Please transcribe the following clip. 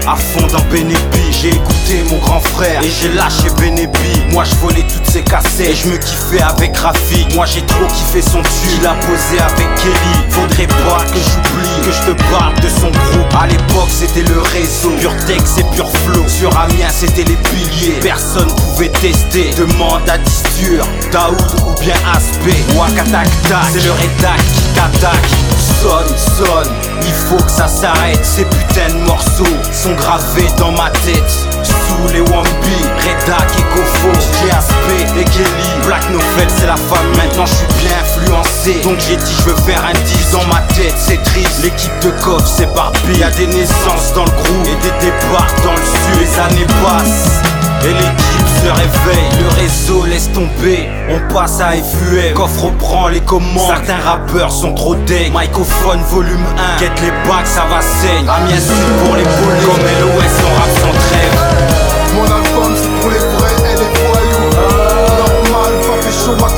À fond dans Bénébi, j'ai écouté mon grand frère et j'ai lâché Bénébi. Moi je volais toutes ses cassettes et je me kiffais avec Rafik. Moi j'ai trop kiffé son tube, il a posé avec Kelly. Faudrait pas que j'oublie que je te parle de son groupe. À l'époque c'était le réseau, pur texte et pur flow. Sur Amiens c'était les piliers, personne pouvait tester. Demande à Distur, Daoud ou bien Aspect. Wakatakta, c'est le rédac qui t'attaque. Sonne, il faut que ça s'arrête. Ces putains de morceaux sont gravés dans ma tête. Sous les Wambi, Redak et Kofo, JSP et Kelly. Black Novel c'est la famille. Maintenant je suis bien influencé, donc j'ai dit je veux faire un 10. Dans ma tête c'est triste, l'équipe de Kof s'éparpille. Y'a des naissances dans le groupe et des départs dans le sud. Les années passent et l'équipe se réveille. Le réseau laisse tomber, on passe à FUM. Kof reprend les commandes, certains rappeurs sont trop deg. Microphone volume 1, quête les bacs ça va saigne. Amiens Sud pour les bolés, comme LOS on rap sans trêve. Mon album c'est pour les vrais et les voyous. Normal, pas pécho, ma